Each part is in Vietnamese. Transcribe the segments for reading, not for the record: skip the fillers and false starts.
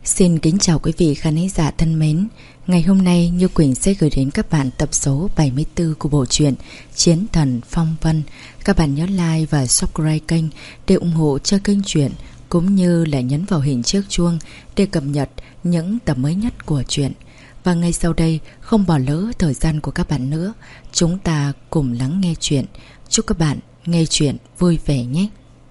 Xin kính chào quý vị khán giả thân mến. Ngày hôm nay Như Quỳnh sẽ gửi đến các bạn tập số 74 của bộ truyện Chiến Thần Phong Vân. Các bạn nhớ like và subscribe kênh để ủng hộ cho kênh truyện, cũng như là nhấn vào hình chiếc chuông để cập nhật những tập mới nhất của truyện. Và ngay sau đây, không bỏ lỡ thời gian của các bạn nữa, chúng ta cùng lắng nghe truyện. Chúc các bạn nghe truyện vui vẻ nhé.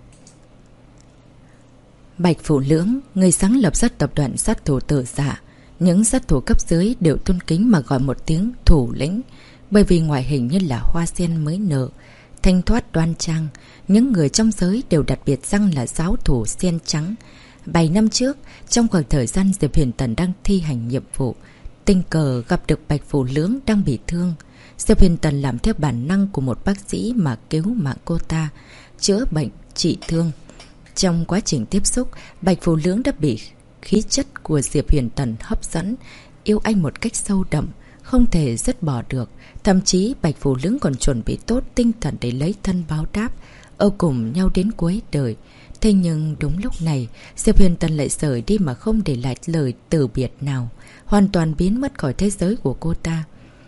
Bạch Phủ Lưỡng, người sáng lập ra tập đoàn sát thủ Tử Dạ. Những sát thủ cấp dưới đều tôn kính mà gọi một tiếng thủ lĩnh, bởi vì ngoại hình như là hoa sen mới nở, thanh thoát đoan trang. Những người trong giới đều đặc biệt rằng là giáo thủ sen trắng. 7 năm trước, trong khoảng thời gian Diệp Huyền Tần đang thi hành nhiệm vụ, tình cờ gặp được Bạch Phủ Lưỡng đang bị thương. Diệp Huyền Tần làm theo bản năng của một bác sĩ mà cứu mạng cô ta, chữa bệnh, trị thương. Trong quá trình tiếp xúc, Bạch Phủ Lưỡng đã bị khí chất của Diệp Huyền Tần hấp dẫn, yêu anh một cách sâu đậm, không thể dứt bỏ được. Thậm chí Bạch Phủ Lưỡng còn chuẩn bị tốt tinh thần để lấy thân báo đáp, ở cùng nhau đến cuối đời. Thế nhưng đúng lúc này, Diệp Huyền Tần lại rời đi mà không để lại lời từ biệt nào, hoàn toàn biến mất khỏi thế giới của cô ta.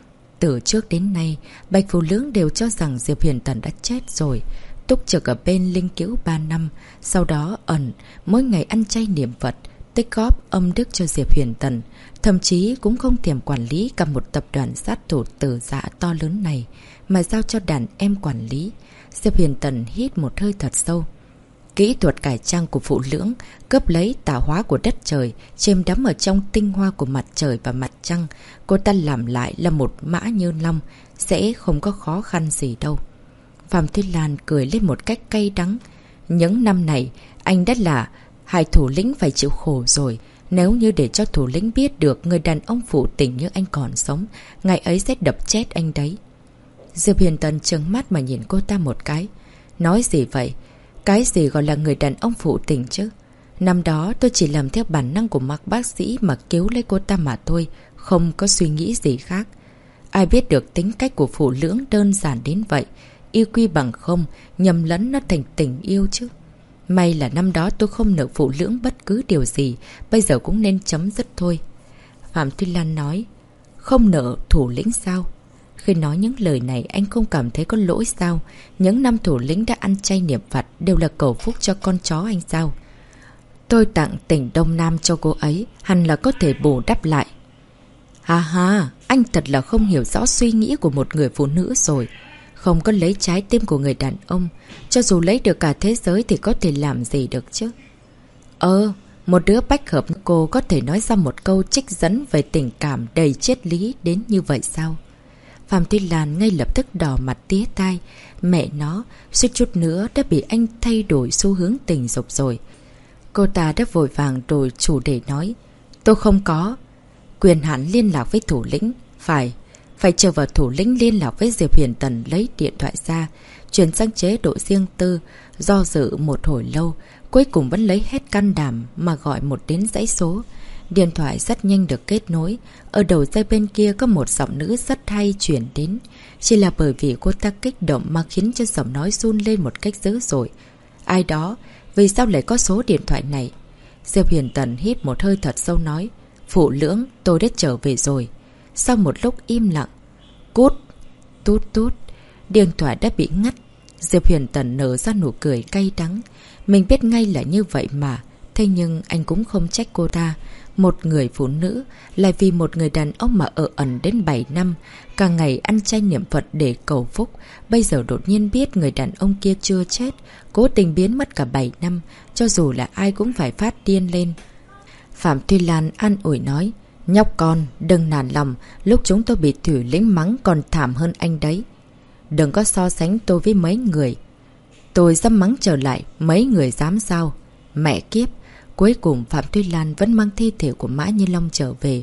Từ trước đến nay, Bạch Phủ Lưỡng đều cho rằng Diệp Huyền Tần đã chết rồi. Túc trực ở bên linh cữu 3 năm, sau đó ẩn, mỗi ngày ăn chay niệm Phật, tích góp âm đức cho Diệp Huyền Tần. Thậm chí cũng không thèm quản lý cả một tập đoàn sát thủ Tử Dạ to lớn này, mà giao cho đàn em quản lý. Diệp Huyền Tần hít một hơi thật sâu. Kỹ thuật cải trang của Phụ Lưỡng, cướp lấy tạo hóa của đất trời, chêm đắm ở trong tinh hoa của mặt trời và mặt trăng. Cô ta làm lại là một Mã Như Long, sẽ không có khó khăn gì đâu. Phạm Tuyết Lan cười lên một cách cay đắng. Những năm này, anh đã là hai thủ lĩnh phải chịu khổ rồi. Nếu như để cho thủ lĩnh biết được người đàn ông phụ tình như anh còn sống, ngày ấy sẽ đập chết anh đấy. Diệp Huyền Tần trừng mắt mà nhìn cô ta một cái. Nói gì vậy? Cái gì gọi là người đàn ông phụ tình chứ? Năm đó tôi chỉ làm theo bản năng của Mạc bác sĩ mà cứu lấy cô ta mà thôi, không có suy nghĩ gì khác. Ai biết được tính cách của Phụ Lưỡng đơn giản đến vậy. Yêu quy bằng không, nhầm lẫn nó thành tình yêu chứ. May là năm đó tôi không nợ Phụ Lưỡng bất cứ điều gì, bây giờ cũng nên chấm dứt thôi. Phạm Tuyết Lan nói, không nợ thủ lĩnh sao? Khi nói những lời này anh không cảm thấy có lỗi sao? Những năm thủ lĩnh đã ăn chay niệm Phật đều là cầu phúc cho con chó anh sao? Tôi tặng tỉnh Đông Nam cho cô ấy, hẳn là có thể bù đắp lại. Ha ha, anh thật là không hiểu rõ suy nghĩ của một người phụ nữ rồi. Không có lấy trái tim của người đàn ông, cho dù lấy được cả thế giới thì có thể làm gì được chứ? Một đứa bách hợp như cô có thể nói ra một câu trích dẫn về tình cảm đầy triết lý đến như vậy sao? Phạm Tuyết Lan ngay lập tức đỏ mặt tía tai. Mẹ nó, suýt chút nữa đã bị anh thay đổi xu hướng tình dục rồi. Cô ta đã vội vàng đổi chủ đề nói, tôi không có quyền hạn liên lạc với thủ lĩnh. Phải chờ vào thủ lĩnh liên lạc với Diệp Huyền Tần lấy điện thoại ra, chuyển sang chế độ riêng tư. Do dự một hồi lâu, cuối cùng vẫn lấy hết can đảm mà gọi một đến dãy số. Điện thoại rất nhanh được kết nối. Ở đầu dây bên kia có một giọng nữ rất hay chuyển đến. Chỉ là bởi vì cô ta kích động mà khiến cho giọng nói run lên một cách dữ dội. Ai đó? Vì sao lại có số điện thoại này? Diệp Huyền Tần hít một hơi thật sâu nói, Phụ Lưỡng, tôi đã trở về rồi. Sau một lúc im lặng, cút, tút tút, điện thoại đã bị ngắt. Diệp Huyền Tần nở ra nụ cười cay đắng. Mình biết ngay là như vậy mà. Thế nhưng anh cũng không trách cô ta. Một người phụ nữ lại vì một người đàn ông mà ở ẩn đến 7 năm, cả ngày ăn chay niệm Phật để cầu phúc. Bây giờ đột nhiên biết người đàn ông kia chưa chết, cố tình biến mất cả 7 năm, cho dù là ai cũng phải phát điên lên. Phạm Tuyết Lan an ủi nói, nhóc con, đừng nản lòng, lúc chúng tôi bị thủy lĩnh mắng còn thảm hơn anh đấy. Đừng có so sánh tôi với mấy người. Tôi dám mắng trở lại, mấy người dám sao? Mẹ kiếp! Cuối cùng Phạm Tuyết Lan vẫn mang thi thể của Mã Như Long trở về.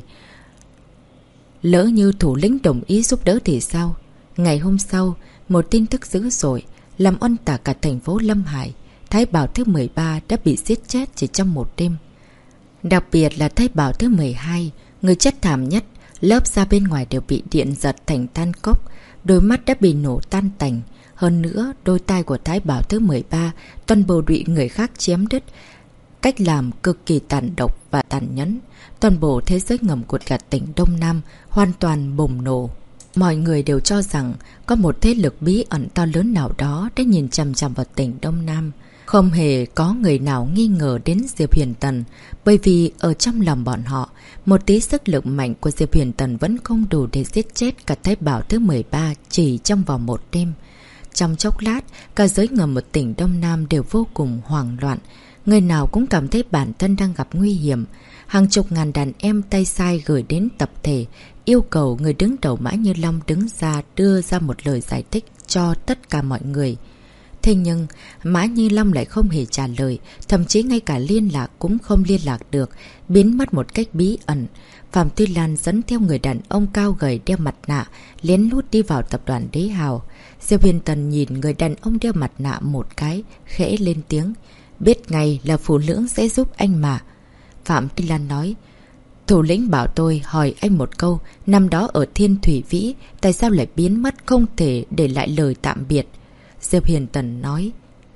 Lỡ như thủ lĩnh đồng ý giúp đỡ thì sao? Ngày hôm sau, một tin tức dữ dội làm oan tả cả thành phố Lâm Hải. Thái Bảo thứ 13 đã bị giết chết chỉ trong một đêm. Đặc biệt là Thái Bảo thứ 12, người chết thảm nhất, lớp da bên ngoài đều bị điện giật thành than cốc, đôi mắt đã bị nổ tan tành. Hơn nữa, đôi tai của Thái Bảo thứ 13 toàn bộ bị người khác chém đứt. Cách làm cực kỳ tàn độc và tàn nhẫn. Toàn bộ thế giới ngầm của cả tỉnh Đông Nam hoàn toàn bùng nổ. Mọi người đều cho rằng có một thế lực bí ẩn to lớn nào đó đã nhìn chằm chằm vào tỉnh Đông Nam. Không hề có người nào nghi ngờ đến Diệp Huyền Tần, bởi vì ở trong lòng bọn họ, một tí sức lực mạnh của Diệp Huyền Tần vẫn không đủ để giết chết cả Thái Bảo thứ 13 chỉ trong vòng một đêm. Trong chốc lát, cả giới ngầm ở tỉnh Đông Nam đều vô cùng hoảng loạn. Người nào cũng cảm thấy bản thân đang gặp nguy hiểm. Hàng chục ngàn đàn em tay sai gửi đến tập thể, yêu cầu người đứng đầu Mã Như Long đứng ra đưa ra một lời giải thích cho tất cả mọi người. Thế nhưng, Mã Như Long lại không hề trả lời, thậm chí ngay cả liên lạc cũng không liên lạc được, biến mất một cách bí ẩn. Phạm Tuy Lan dẫn theo người đàn ông cao gầy đeo mặt nạ, lén lút đi vào tập đoàn Đế Hào. Diệp Huyền Tần nhìn người đàn ông đeo mặt nạ một cái, khẽ lên tiếng. Biết ngay là Phù Lưỡng sẽ giúp anh mà. Phạm Tuy Lan nói. Thủ lĩnh bảo tôi hỏi anh một câu, năm đó ở Thiên Thủy Vĩ, tại sao lại biến mất không thể để lại lời tạm biệt? Diệp Huyền Tần nói.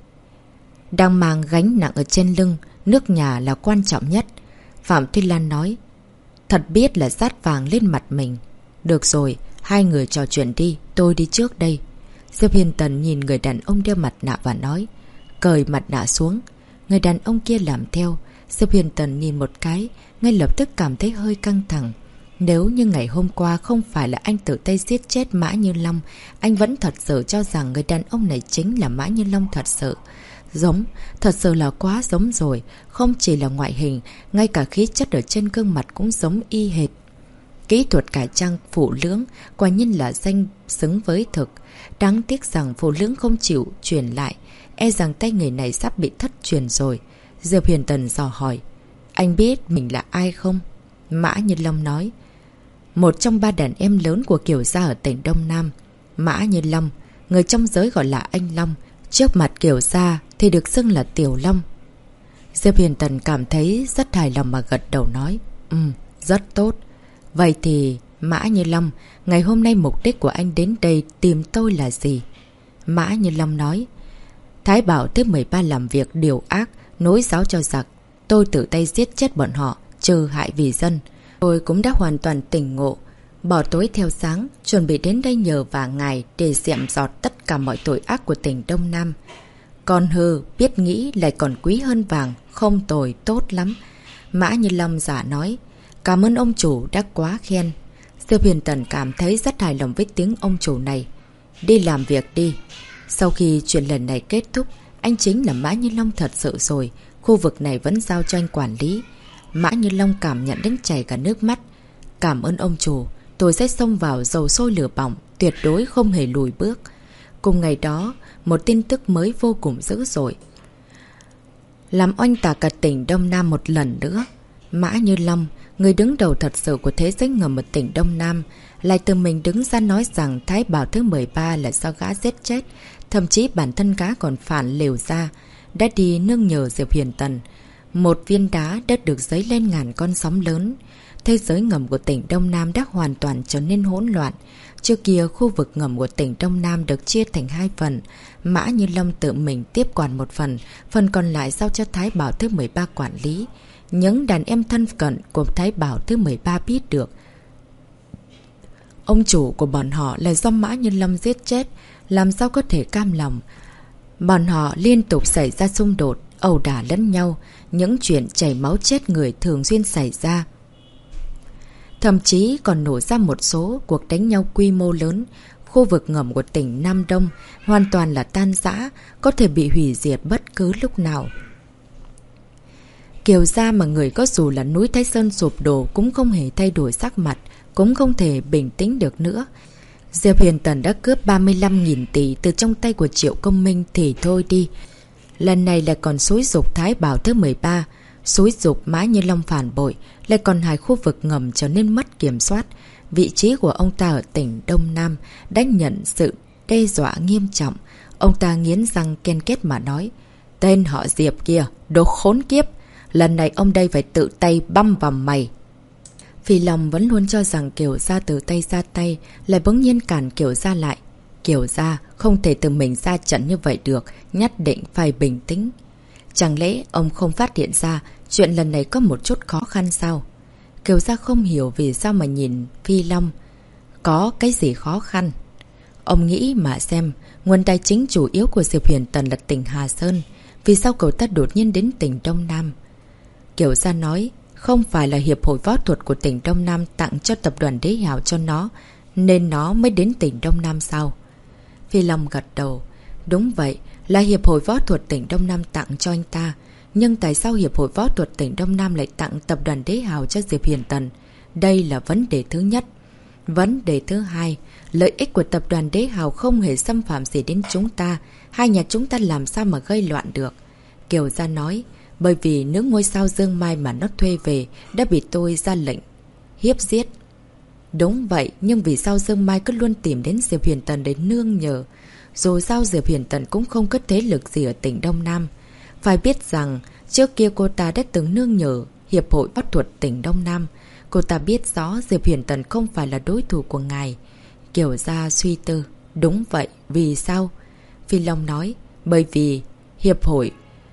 Đang mang gánh nặng ở trên lưng, nước nhà là quan trọng nhất. Phạm Tuy Lan nói. Thật biết là sát vàng lên mặt mình. Được rồi, hai người trò chuyện đi, tôi đi trước đây. Diệp Huyền Tần nhìn người đàn ông đeo mặt nạ và nói. Cởi mặt nạ xuống. Người đàn ông kia làm theo. Diệp Huyền Tần nhìn một cái, ngay lập tức cảm thấy hơi căng thẳng. Nếu như ngày hôm qua không phải là anh tự tay giết chết Mã Như Long, anh vẫn thật sự cho rằng người đàn ông này chính là Mã Như Long thật sự. Giống, thật sự là quá giống rồi. Không chỉ là ngoại hình, ngay cả khí chất ở trên gương mặt cũng giống y hệt. Kỹ thuật cải trang Phụ Lưỡng quả nhiên là danh xứng với thực. Đáng tiếc rằng Phụ Lưỡng không chịu truyền lại. E rằng tay người này sắp bị thất truyền rồi. Diệp Huyền Tần dò hỏi. Anh biết mình là ai không? Mã Như Long nói. Một trong ba đàn em lớn của Kiều gia ở tỉnh Đông Nam. Mã Như Long, người trong giới gọi là anh Long. Trước mặt Kiều gia thì được xưng là Tiểu Long. Diệp Huyền Tần cảm thấy rất hài lòng mà gật đầu nói. Rất tốt. Vậy thì Mã Như Long, ngày hôm nay mục đích của anh đến đây tìm tôi là gì? Mã Như Long nói. Thái Bảo thứ 13 làm việc điều ác, nối giáo cho giặc. Tôi tự tay giết chết bọn họ, trừ hại vì dân. Tôi cũng đã hoàn toàn tỉnh ngộ. Bỏ tối theo sáng, chuẩn bị đến đây nhờ vả ngài để dẹm dọt tất cả mọi tội ác của tỉnh Đông Nam. Con hư, biết nghĩ lại còn quý hơn vàng, không tồi, tốt lắm. Mã Như Long giả nói. Cảm ơn ông chủ đã quá khen. Diệp Huyền Tần cảm thấy rất hài lòng với tiếng ông chủ này. Đi làm việc đi. Sau khi chuyện lần này kết thúc, anh chính là Mã Như Long thật sự rồi. Khu vực này vẫn giao cho anh quản lý. Mã Như Long cảm nhận đến chảy cả nước mắt. Cảm ơn ông chủ. Tôi sẽ xông vào dầu sôi lửa bỏng, tuyệt đối không hề lùi bước. Cùng ngày đó, một tin tức mới vô cùng dữ dội, làm oanh tạc cả tỉnh Đông Nam một lần nữa. Mã Như Long, người đứng đầu thật sự của thế giới ngầm ở tỉnh Đông Nam, lại tự mình đứng ra nói rằng Thái Bảo thứ 13 là do gã giết chết. Thậm chí bản thân gã còn phản liều ra, đã đi nương nhờ Diệp Huyền Tần. Một viên đá đã được dấy lên ngàn con sóng lớn. Thế giới ngầm của tỉnh Đông Nam đã hoàn toàn trở nên hỗn loạn. Trước kia, khu vực ngầm của tỉnh Đông Nam được chia thành hai phần. Mã Như Long tự mình tiếp quản một phần, phần còn lại giao cho Thái Bảo thứ 13 quản lý. Những đàn em thân cận của Thái Bảo thứ 13 biết được ông chủ của bọn họ là do Mã Như Long giết chết, làm sao có thể cam lòng. Bọn họ liên tục xảy ra xung đột, ẩu đả lẫn nhau, những chuyện chảy máu chết người thường xuyên xảy ra. Thậm chí còn nổ ra một số cuộc đánh nhau quy mô lớn. Khu vực ngầm của tỉnh Nam Đông hoàn toàn là tan rã, có thể bị hủy diệt bất cứ lúc nào. Kiều gia mà người có dù là núi Thái Sơn sụp đổ cũng không hề thay đổi sắc mặt, cũng không thể bình tĩnh được nữa. Diệp Huyền Tần đã cướp 35.000 tỷ từ trong tay của Triệu Công Minh thì thôi đi. Lần này lại còn xúi giục Thái Bảo thứ 13, xúi giục Mã Như Long phản bội, lại còn hai khu vực ngầm trở nên mất kiểm soát. Vị trí của ông ta ở tỉnh Đông Nam đã nhận sự đe dọa nghiêm trọng. Ông ta nghiến răng ken kết mà nói. Tên họ Diệp kia, đồ khốn kiếp. Lần này ông đây phải tự tay băm vào mày. Vì lòng vẫn luôn cho rằng Kiều gia từ tay ra tay, lại bỗng nhiên cản Kiều gia lại. Kiều gia không thể tự mình ra trận như vậy được, nhất định phải bình tĩnh. Chẳng lẽ ông không phát hiện ra chuyện lần này có một chút khó khăn sao? Kiều Gia không hiểu vì sao mà nhìn Phi Long có cái gì khó khăn. Ông nghĩ mà xem, nguồn tài chính chủ yếu của Diệp Huyền Tần là tỉnh Hà Sơn. Vì sao cậu ta đột nhiên đến tỉnh Đông Nam? Kiều Gia nói, không phải là hiệp hội võ thuật của tỉnh Đông Nam tặng cho tập đoàn Đế Hào cho nó, nên nó mới đến tỉnh Đông Nam sao? Phi Long gật đầu. Đúng vậy, là hiệp hội võ thuật tỉnh Đông Nam tặng cho anh ta. Nhưng tại sao hiệp hội võ thuật tỉnh Đông Nam lại tặng tập đoàn Đế Hào cho Diệp Huyền Tần? Đây là vấn đề thứ nhất. Vấn đề thứ hai, lợi ích của tập đoàn Đế Hào không hề xâm phạm gì đến chúng ta. Hai nhà chúng ta làm sao mà gây loạn được? Kiều Gia nói, bởi vì nữ ngôi sao Dương Mai mà nó thuê về đã bị tôi ra lệnh hiếp giết. Đúng vậy, nhưng vì sao Dương Mai cứ luôn tìm đến Diệp Huyền Tần để nương nhờ? Dù sao Diệp Huyền Tần cũng không có thế lực gì ở tỉnh Đông Nam. Phải biết rằng, trước kia cô ta đã từng nương nhờ Hiệp hội Võ thuật tỉnh Đông Nam. Cô ta biết rõ Diệp Huyền Tần không phải là đối thủ của ngài. Kiều Gia suy tư. Đúng vậy, vì sao? Phi Long nói, bởi vì Hiệp hội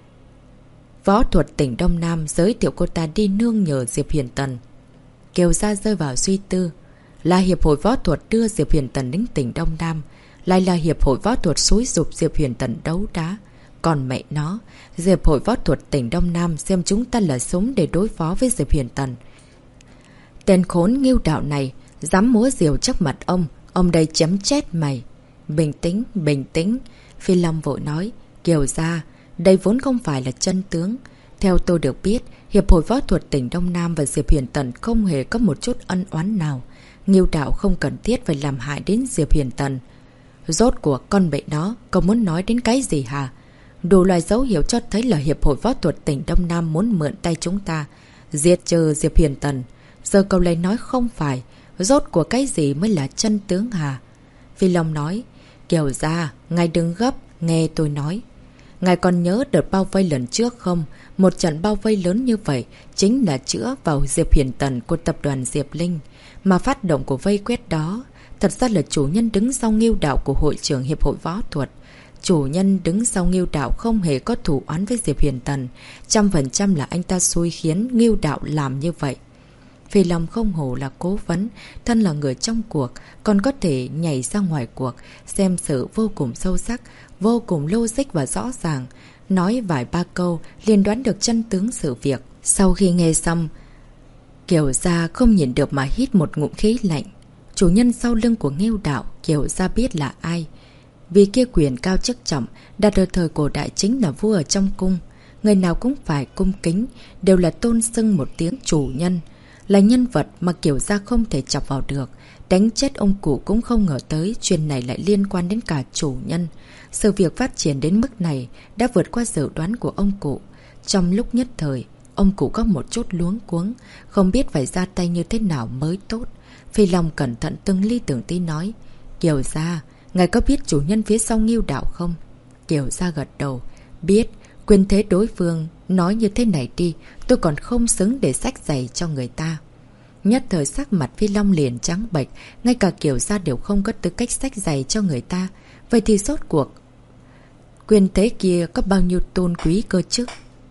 Võ thuật tỉnh Đông Nam giới thiệu cô ta đi nương nhờ Diệp Huyền Tần. Kiều Gia rơi vào suy tư. Là Hiệp hội Võ thuật đưa Diệp Huyền Tần đến tỉnh Đông Nam. Lại là Hiệp hội Võ thuật xúi giục Diệp Huyền Tần đấu đá. Còn mẹ nó, Hiệp hội Võ thuật tỉnh Đông Nam xem chúng ta là súng để đối phó với Diệp Huyền Tần. Tên khốn Ngưu Đạo này dám múa diều trước mặt ông đây chấm chết mày. Bình tĩnh, bình tĩnh. Phi Long vội nói, Kiều Gia, đây vốn không phải là chân tướng. Theo tôi được biết, Hiệp hội Võ thuật tỉnh Đông Nam và Diệp Huyền Tần không hề có một chút ân oán nào. Ngưu Đạo không cần thiết phải làm hại đến Diệp Huyền Tần. Rốt cuộc con bệnh đó, cậu muốn nói đến cái gì hả? Đủ loại dấu hiệu cho thấy là Hiệp hội Võ thuật tỉnh Đông Nam muốn mượn tay chúng ta diệt trừ Diệp Huyền Tần. Giờ cậu lại nói không phải. Rốt cuộc cái gì mới là chân tướng hả? Phi Long nói, Kiều Gia, ngài đừng gấp, nghe tôi nói. Ngài còn nhớ đợt bao vây lần trước không? Một trận bao vây lớn như vậy chính là chữa vào Diệp Huyền Tần của tập đoàn Diệp Linh. Mà phát động của vây quét đó thật ra là chủ nhân đứng sau Ngưu Đạo của hội trưởng Hiệp hội Võ thuật. Chủ nhân đứng sau Ngưu Đạo không hề có thủ oán với Diệp Huyền Tần. 100% là anh ta xui khiến Ngưu Đạo làm như vậy. Phi Long không hổ là cố vấn, thân là người trong cuộc, còn có thể nhảy ra ngoài cuộc, xem sự vô cùng sâu sắc, vô cùng logic và rõ ràng. Nói vài ba câu, liền đoán được chân tướng sự việc. Sau khi nghe xong, Kiều Gia không nhìn được mà hít một ngụm khí lạnh. Chủ nhân sau lưng của Ngưu Đạo, Kiều Gia biết là ai. Vì kia quyền cao chức trọng, đặt ở thời cổ đại chính là vua ở trong cung. Người nào cũng phải cung kính, đều là tôn xưng một tiếng chủ nhân. Là nhân vật mà Kiều Gia không thể chọc vào được. Đánh chết ông cụ cũng không ngờ tới chuyện này lại liên quan đến cả chủ nhân. Sự việc phát triển đến mức này đã vượt qua dự đoán của ông cụ. Trong lúc nhất thời, ông cụ có một chút luống cuống, không biết phải ra tay như thế nào mới tốt. Phi Long cẩn thận từng ly từng tí nói, Kiều Gia, ngài có biết chủ nhân phía sau Ngưu Đạo không? Kiều Gia gật đầu, biết. Quyền thế đối phương nói như thế này đi, tôi còn không xứng để xách giày cho người ta. Nhất thời sắc mặt Phi Long liền trắng bệch, ngay cả Kiều Gia đều không có tư cách xách giày cho người ta. Vậy thì rốt cuộc quyền thế kia có bao nhiêu tôn quý cơ chứ?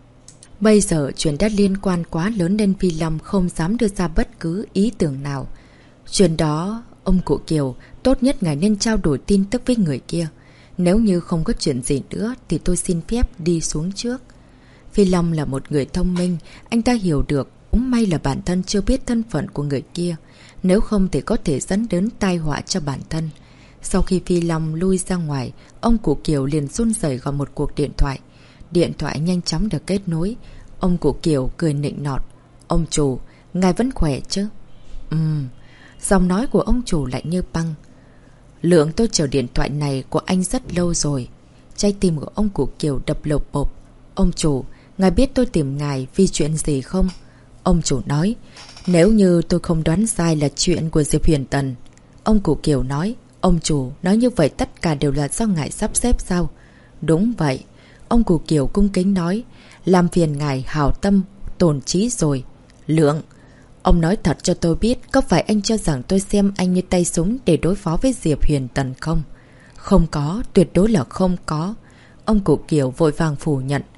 Bây giờ chuyện đã liên quan quá lớn nên Phi Long không dám đưa ra bất cứ ý tưởng nào. Chuyện đó, ông cụ Kiều, tốt nhất ngài nên trao đổi tin tức với người kia. Nếu như không có chuyện gì nữa thì tôi xin phép đi xuống trước. Phi Long là một người thông minh, anh ta hiểu được, cũng may là bản thân chưa biết thân phận của người kia. Nếu không thì có thể dẫn đến tai họa cho bản thân. Sau khi Phi Long lui ra ngoài, ông cụ Kiều liền run rẩy gọi một cuộc điện thoại. Điện thoại nhanh chóng được kết nối. Ông cụ Kiều cười nịnh nọt. Ông chủ, ngài vẫn khỏe chứ? Giọng nói của ông chủ lạnh như băng. Lượng tôi chờ điện thoại này của anh rất lâu rồi. Trái tim của ông cụ Kiều đập lộp bộp. Ông chủ, ngài biết tôi tìm ngài vì chuyện gì không? Ông chủ nói, nếu như tôi không đoán sai là chuyện của Diệp Huyền Tần. Ông cụ Kiều nói, ông chủ, nói như vậy tất cả đều là do ngài sắp xếp sao? Đúng vậy. Ông cụ Kiều cung kính nói, làm phiền ngài hảo tâm, tổn trí rồi. Lượng, ông nói thật cho tôi biết, có phải anh cho rằng tôi xem anh như tay súng để đối phó với Diệp Huyền Tần không? Không có, tuyệt đối là không có. Ông cụ Kiều vội vàng phủ nhận.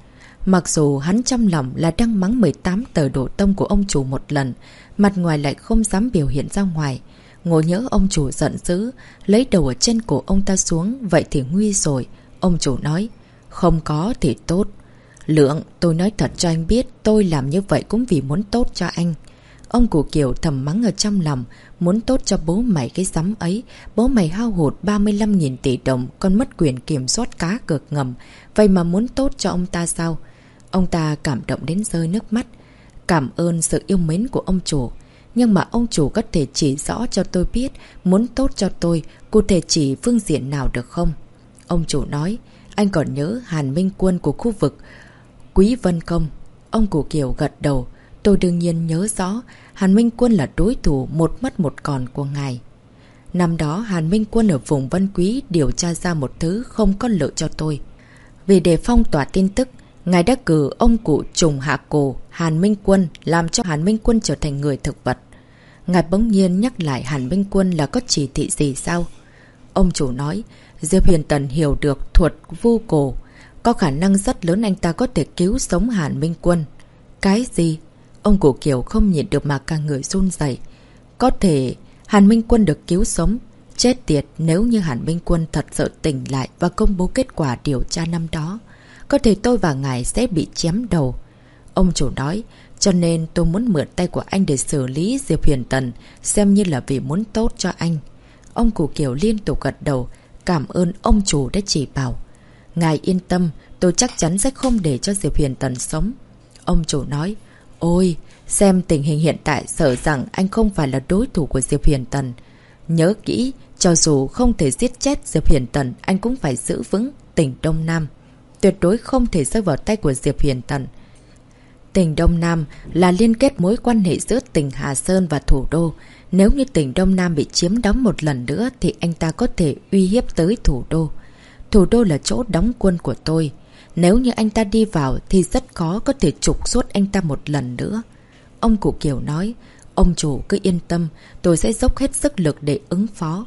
Mặc dù hắn trong lòng là đang mắng 18 tờ đổ tông của ông chủ một lần, mặt ngoài lại không dám biểu hiện ra ngoài. Ngộ nhỡ ông chủ giận dữ, lấy đầu ở trên cổ ông ta xuống, vậy thì nguy rồi. Ông chủ nói, không có thì tốt. Lượng, tôi nói thật cho anh biết, tôi làm như vậy cũng vì muốn tốt cho anh. Ông cụ Kiều thầm mắng ở trong lòng, muốn tốt cho bố mày cái rắm ấy. Bố mày hao hụt 35.000 tỷ đồng, còn mất quyền kiểm soát cá cược ngầm. Vậy mà muốn tốt cho ông ta sao? Ông ta cảm động đến rơi nước mắt. Cảm ơn sự yêu mến của ông chủ. Nhưng mà ông chủ có thể chỉ rõ cho tôi biết muốn tốt cho tôi, cụ thể chỉ phương diện nào được không? Ông chủ nói, anh còn nhớ Hàn Minh Quân của khu vực Quý Vân không? Ông cụ Kiều gật đầu. Tôi đương nhiên nhớ rõ, Hàn Minh Quân là đối thủ một mất một còn của ngài. Năm đó Hàn Minh Quân ở vùng Vân Quý điều tra ra một thứ không có lợi cho tôi. Vì để phong tỏa tin tức, ngài đã cử ông cụ trùng hạ cổ Hàn Minh Quân, làm cho Hàn Minh Quân trở thành người thực vật. Ngài bỗng nhiên nhắc lại Hàn Minh Quân là có chỉ thị gì sao? Ông chủ nói, Diệp Huyền Tần hiểu được thuật vu cổ. Có khả năng rất lớn anh ta có thể cứu sống Hàn Minh Quân. Cái gì? Ông cụ Kiều không nhịn được mà cả người run rẩy. Có thể Hàn Minh Quân được cứu sống. Chết tiệt, nếu như Hàn Minh Quân thật sự tỉnh lại và công bố kết quả điều tra năm đó, có thể tôi và ngài sẽ bị chém đầu. Ông chủ nói, cho nên tôi muốn mượn tay của anh để xử lý Diệp Huyền Tần, xem như là vì muốn tốt cho anh. Ông cụ Kiều liên tục gật đầu, cảm ơn ông chủ đã chỉ bảo. Ngài yên tâm, tôi chắc chắn sẽ không để cho Diệp Huyền Tần sống. Ông chủ nói, ôi, xem tình hình hiện tại sợ rằng anh không phải là đối thủ của Diệp Huyền Tần. Nhớ kỹ, cho dù không thể giết chết Diệp Huyền Tần, anh cũng phải giữ vững tỉnh Đông Nam. Tuyệt đối không thể rơi vào tay của Diệp Huyền Tần. Tỉnh Đông Nam là liên kết mối quan hệ giữa tỉnh Hà Sơn và thủ đô. Nếu như tỉnh Đông Nam bị chiếm đóng một lần nữa thì anh ta có thể uy hiếp tới thủ đô. Thủ đô là chỗ đóng quân của tôi. Nếu như anh ta đi vào thì rất khó có thể trục xuất anh ta một lần nữa. Ông cụ Kiều nói, ông chủ cứ yên tâm, tôi sẽ dốc hết sức lực để ứng phó.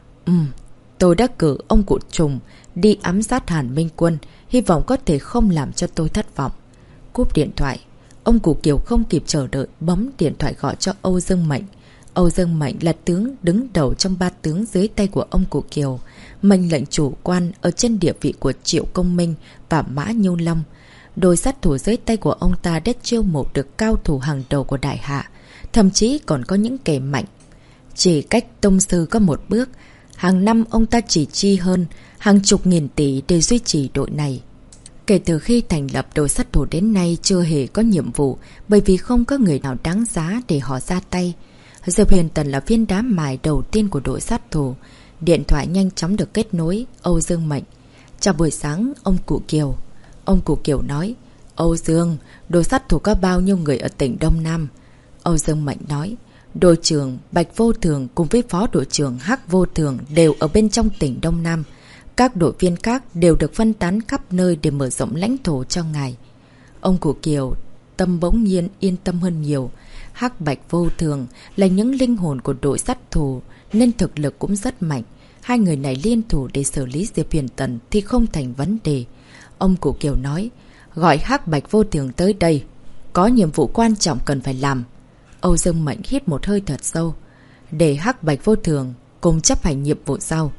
Tôi đã cử ông cụ Trùng đi ám sát Hàn Minh Quân, hy vọng có thể không làm cho tôi thất vọng. Cúp điện thoại, ông cụ Kiều không kịp chờ đợi bấm điện thoại gọi cho Âu Dương Mệnh. Âu Dương Mệnh là tướng đứng đầu trong 3 tướng dưới tay của ông cụ Kiều, mệnh lệnh chủ quan ở trên địa vị của Triệu Công Minh và Mã Nhiêu Long. Đôi sát thủ dưới tay của ông ta đã chiêu mộ được cao thủ hàng đầu của Đại Hạ, thậm chí còn có những kẻ mạnh. Chỉ cách tông sư có một bước, hàng năm ông ta chỉ chi hơn hàng chục nghìn tỷ để duy trì đội này. Kể từ khi thành lập đội sát thủ đến nay chưa hề có nhiệm vụ, bởi vì không có người nào đáng giá để họ ra tay. Diệp Huyền Tần là viên đá mài đầu tiên của đội sát thủ. Điện thoại nhanh chóng được kết nối. Âu Dương Mệnh, chào buổi sáng ông cụ Kiều. Ông cụ Kiều nói, Âu Dương, đội sát thủ có bao nhiêu người ở tỉnh Đông Nam? Âu Dương Mệnh nói, đội trưởng Bạch Vô Thường cùng với phó đội trưởng Hắc Vô Thường đều ở bên trong tỉnh Đông Nam. Các đội viên khác đều được phân tán khắp nơi để mở rộng lãnh thổ cho ngài. Ông cụ Kiều tâm bỗng nhiên yên tâm hơn nhiều. Hắc Bạch Vô Thường là những linh hồn của đội sát thủ nên thực lực cũng rất mạnh. Hai người này liên thủ để xử lý Diệp Huyền Tần thì không thành vấn đề. Ông cụ Kiều nói, gọi Hắc Bạch Vô Thường tới đây, có nhiệm vụ quan trọng cần phải làm. Âu Dương Mệnh hít một hơi thật sâu, để Hắc Bạch Vô Thường cùng chấp hành nhiệm vụ sau.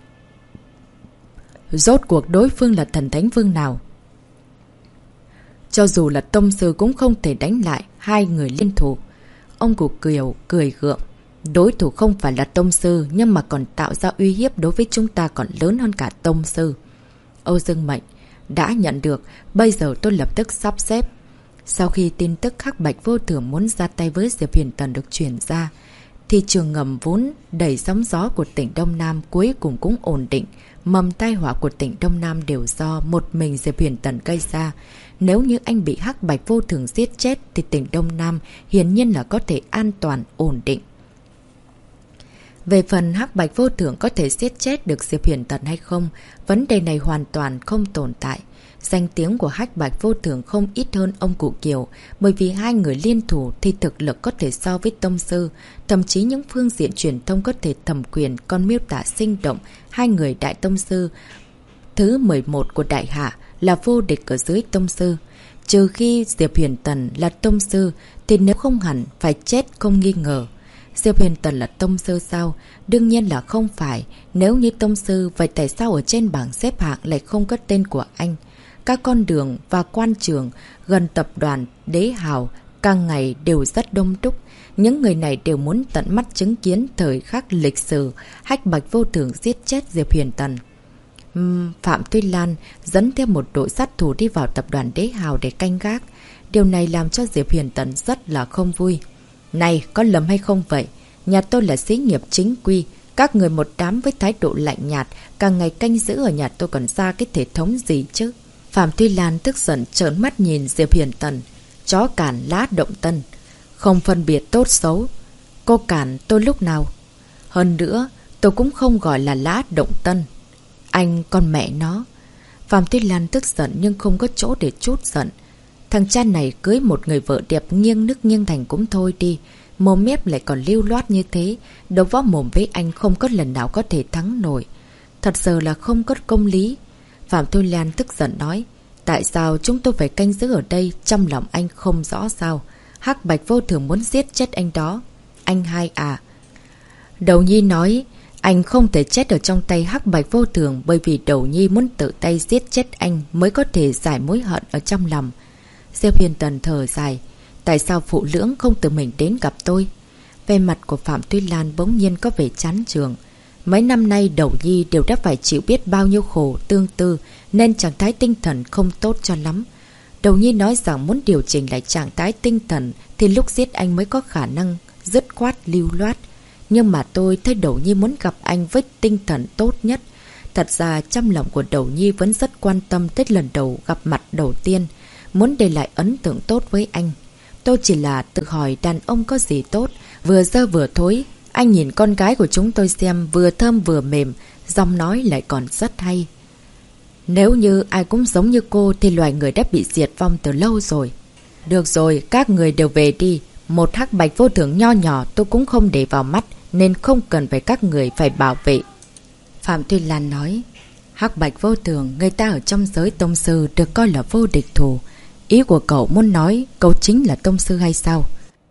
Rốt cuộc đối phương là thần thánh vương nào? Cho dù là tông sư cũng không thể đánh lại hai người liên thủ. Ông cụ Kiều cười gượng. Đối thủ không phải là tông sư, nhưng mà còn tạo ra uy hiếp đối với chúng ta còn lớn hơn cả tông sư. Âu Dương Mệnh, đã nhận được, bây giờ tôi lập tức sắp xếp. Sau khi tin tức Hắc Bạch Vô Thường muốn ra tay với Diệp Huyền Tần được truyền ra, thị trường ngầm vốn đẩy sóng gió của tỉnh Đông Nam cuối cùng cũng ổn định. Mầm tai họa của tỉnh Đông Nam đều do một mình Diệp Huyền Tần gây ra. Nếu như anh bị Hắc Bạch Vô Thường giết chết thì tỉnh Đông Nam hiển nhiên là có thể an toàn, ổn định. Về phần Hắc Bạch Vô Thường có thể giết chết được Diệp Huyền Tần hay không, vấn đề này hoàn toàn không tồn tại. Danh tiếng của Hắc Bạch Vô Thường không ít hơn ông cụ Kiều, bởi vì hai người liên thủ thì thực lực có thể so với tông sư, thậm chí những phương diện truyền thông có thể thẩm quyền còn miêu tả sinh động hai người đại tông sư thứ 11 của Đại Hạ là vô địch ở dưới tông sư. Trừ khi Diệp Huyền Tần là tông sư, thì nếu không hẳn phải chết không nghi ngờ. Diệp Huyền Tần là tông sư sao? Đương nhiên là không phải. Nếu như tông sư, vậy tại sao ở trên bảng xếp hạng lại không có tên của anh? Các con đường và quan trường gần tập đoàn Đế Hào càng ngày đều rất đông đúc. Những người này đều muốn tận mắt chứng kiến thời khắc lịch sử Hách Bạch Vô Thường giết chết Diệp Huyền Tần. Phạm Tuyết Lan dẫn theo một đội sát thủ đi vào tập đoàn Đế Hào để canh gác. Điều này làm cho Diệp Huyền Tần rất là không vui. Này, có lầm hay không vậy? Nhà tôi là xí nghiệp chính quy. Các người một đám với thái độ lạnh nhạt, càng ngày canh giữ ở nhà tôi còn ra cái thể thống gì chứ? Phạm Tuyết Lan tức giận trợn mắt nhìn Diệp Huyền Tần. Chó cản lá động tân. Không phân biệt tốt xấu. Cô cản tôi lúc nào? Hơn nữa, tôi cũng không gọi là lá động tân. Anh con mẹ nó. Phạm Tuyết Lan tức giận nhưng không có chỗ để trút giận. Thằng cha này cưới một người vợ đẹp nghiêng nước nghiêng thành cũng thôi đi. Mồm mép lại còn lưu loát như thế. Đấu võ mồm với anh không có lần nào có thể thắng nổi. Thật sự là không có công lý. Phạm Tuyết Lan tức giận nói. Tại sao chúng tôi phải canh giữ ở đây? Trong lòng anh không rõ sao? Hắc Bạch Vô Thường muốn giết chết anh đó. Anh hai à? Đầu Nhi nói anh không thể chết ở trong tay Hắc Bạch Vô Thường, bởi vì Đầu Nhi muốn tự tay giết chết anh mới có thể giải mối hận ở trong lòng. Diệp Huyền Tần thở dài. Tại sao Phụ Lưỡng không tự mình đến gặp tôi? Về mặt của Phạm Tuyết Lan bỗng nhiên có vẻ chán chường. Mấy năm nay Đầu Nhi đều đã phải chịu biết bao nhiêu khổ tương tư, nên trạng thái tinh thần không tốt cho lắm. Đầu Nhi nói rằng muốn điều chỉnh lại trạng thái tinh thần thì lúc giết anh mới có khả năng dứt khoát lưu loát. Nhưng mà tôi thấy Đầu Nhi muốn gặp anh với tinh thần tốt nhất. Thật ra trong lòng của Đầu Nhi vẫn rất quan tâm tới lần đầu gặp mặt đầu tiên, muốn để lại ấn tượng tốt với anh. Tôi chỉ là tự hỏi đàn ông có gì tốt, vừa dơ vừa thối. Anh nhìn con gái của chúng tôi xem, vừa thơm vừa mềm, giọng nói lại còn rất hay. Nếu như ai cũng giống như cô thì loài người đã bị diệt vong từ lâu rồi. Được rồi, các người đều về đi. Một Hắc Bạch Vô Thường nho nhỏ tôi cũng không để vào mắt, nên không cần phải các người phải bảo vệ. Phạm Tuyết Lan nói. Hắc Bạch Vô Thường, người ta ở trong giới tông sư được coi là vô địch thủ. Ý của cậu muốn nói cậu chính là tông sư hay sao?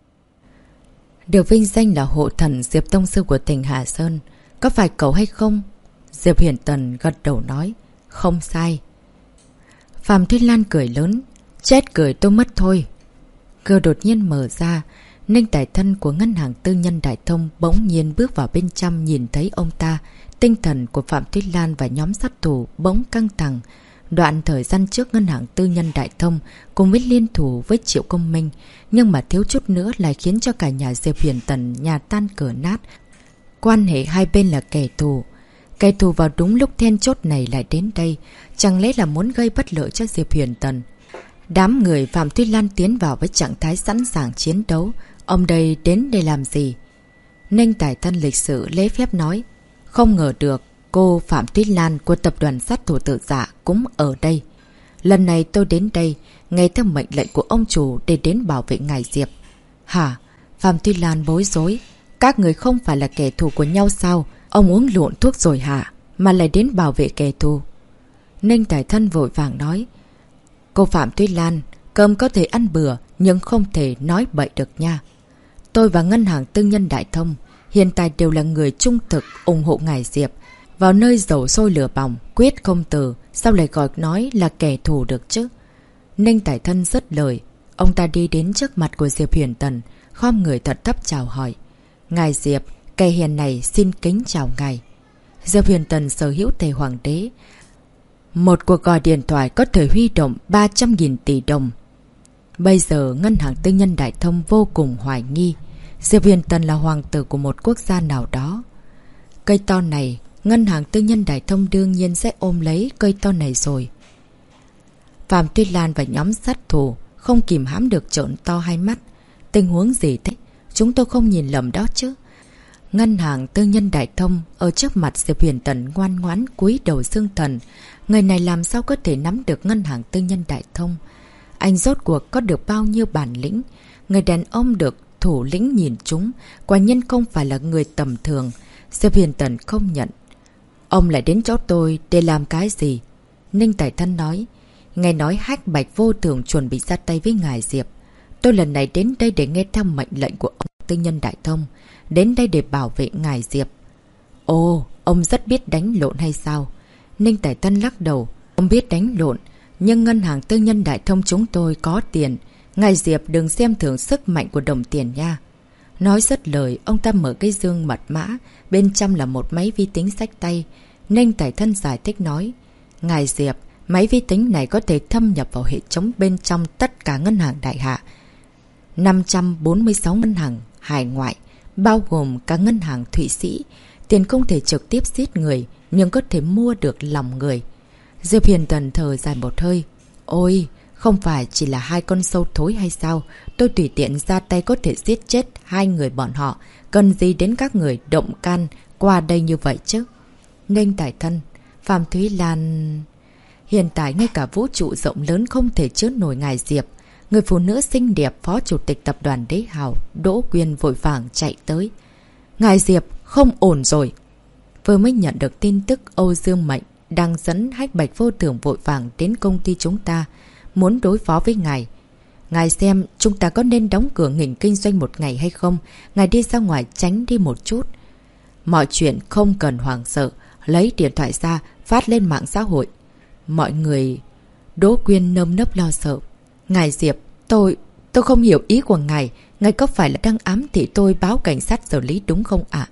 Được vinh danh là hộ thần Diệp tông sư của tỉnh Hà Sơn. Có phải cậu hay không? Diệp Huyền Tần gật đầu nói. Không sai. Phạm Tuyết Lan cười lớn. Chết cười tôi mất thôi. Cửa đột nhiên mở ra. Ninh Tài Thân của ngân hàng tư nhân Đại Thông bỗng nhiên bước vào bên trong, nhìn thấy ông ta. Tinh thần của Phạm Tuyết Lan và nhóm sát thủ bỗng căng thẳng. Đoạn thời gian trước ngân hàng tư nhân Đại Thông cùng với liên thủ với Triệu Công Minh, nhưng mà thiếu chút nữa lại khiến cho cả nhà Diệp Huyền Tần nhà tan cửa nát. Quan hệ hai bên là kẻ thù. Kẻ thù vào đúng lúc then chốt này lại đến đây, chẳng lẽ là muốn gây bất lợi cho Diệp Huyền Tần? Đám người Phạm Tuyết Lan tiến vào với trạng thái sẵn sàng chiến đấu. Ông đây đến đây làm gì? Ninh Tài Thân lịch sự lễ phép nói. Không ngờ được cô Phạm Tuyết Lan của tập đoàn sát thủ Tử Dạ cũng ở đây. Lần này tôi đến đây nghe theo mệnh lệnh của ông chủ để đến bảo vệ ngài Diệp. Hả? Phạm Tuyết Lan bối rối. Các người không phải là kẻ thù của nhau sao? Ông uống lộn thuốc rồi hả? Mà lại đến bảo vệ kẻ thù? Ninh Tài Thân vội vàng nói. Cô Phạm Tuyết Lan, cơm có thể ăn bừa nhưng không thể nói bậy được nha. Tôi và ngân hàng tư nhân Đại Thông hiện tại đều là người trung thực ủng hộ ngài Diệp. Vào nơi dầu sôi lửa bỏng, quyết không từ, sao lại gọi nói là kẻ thù được chứ? Ninh Tài Thân dứt lời. Ông ta đi đến trước mặt của Diệp Huyền Tần, khom người thật thấp chào hỏi. Ngài Diệp, kẻ hiền này xin kính chào ngài. Diệp Huyền Tần sở hữu tề hoàng đế. Một cuộc gọi điện thoại có thể huy động 300.000 tỷ đồng. Bây giờ ngân hàng tư nhân Đại Thông vô cùng hoài nghi Diệp Huyền Tần là hoàng tử của một quốc gia nào đó. Cây to này, ngân hàng tư nhân Đại Thông đương nhiên sẽ ôm lấy cây to này rồi. Phạm Tuyết Lan và nhóm sát thủ không kìm hãm được trợn to hai mắt. Tình huống gì thế? Chúng tôi không nhìn lầm đó chứ. Ngân hàng tư nhân Đại Thông ở trước mặt Diệp Huyền Tần ngoan ngoãn cúi đầu xương thần. Người này làm sao có thể nắm được ngân hàng tư nhân Đại Thông? Anh rốt cuộc có được bao nhiêu bản lĩnh? Người đàn ông được thủ lĩnh nhìn chúng, quả nhiên không phải là người tầm thường. Diệp Huyền Tần không nhận. Ông lại đến chỗ tôi để làm cái gì? Ninh Tài Thân nói. Nghe nói Hách Bạch Vô Thường chuẩn bị ra tay với ngài Diệp. Tôi lần này đến đây để nghe theo mệnh lệnh của ông Tư Nhân Đại Thông. Đến đây để bảo vệ ngài Diệp. Ồ, ông rất biết đánh lộn hay sao? Ninh Tài Tân lắc đầu. Ông biết đánh lộn, nhưng ngân hàng Tư Nhân Đại Thông chúng tôi có tiền. Ngài Diệp đừng xem thường sức mạnh của đồng tiền nha. Nói dứt lời, ông ta mở cái dương mật mã. Bên trong là một máy vi tính xách tay. Ninh Tài Tân giải thích nói. Ngài Diệp, máy vi tính này có thể thâm nhập vào hệ thống bên trong tất cả ngân hàng đại hạ. 546 ngân hàng hải ngoại, bao gồm cả ngân hàng Thụy Sĩ. Tiền không thể trực tiếp giết người, nhưng có thể mua được lòng người. Diệp Hiền Tần thở dài một hơi. Ôi, không phải chỉ là 2 con sâu thối hay sao? Tôi tùy tiện ra tay có thể giết chết 2 người bọn họ. Cần gì đến các người động can qua đây như vậy chứ? Ninh Tài Thân, Phạm Thúy Lan... Hiện tại ngay cả vũ trụ rộng lớn không thể chứa nổi ngài Diệp. Người phụ nữ xinh đẹp phó chủ tịch tập đoàn Đế Hào Đỗ Quyên vội vàng chạy tới. Ngài Diệp, không ổn rồi. Vừa mới nhận được tin tức Âu Dương Mệnh đang dẫn Hách Bạch Vô Thường vội vàng đến công ty chúng ta, muốn đối phó với ngài. Ngài xem chúng ta có nên đóng cửa ngừng kinh doanh một ngày hay không? Ngài đi ra ngoài tránh đi một chút. Mọi chuyện không cần hoảng sợ. Lấy điện thoại ra phát lên mạng xã hội. Mọi người... Đỗ Quyên nơm nớp lo sợ. Ngài Diệp, tôi không hiểu ý của ngài. Ngài có phải là đang ám thị tôi báo cảnh sát xử lý đúng không ạ?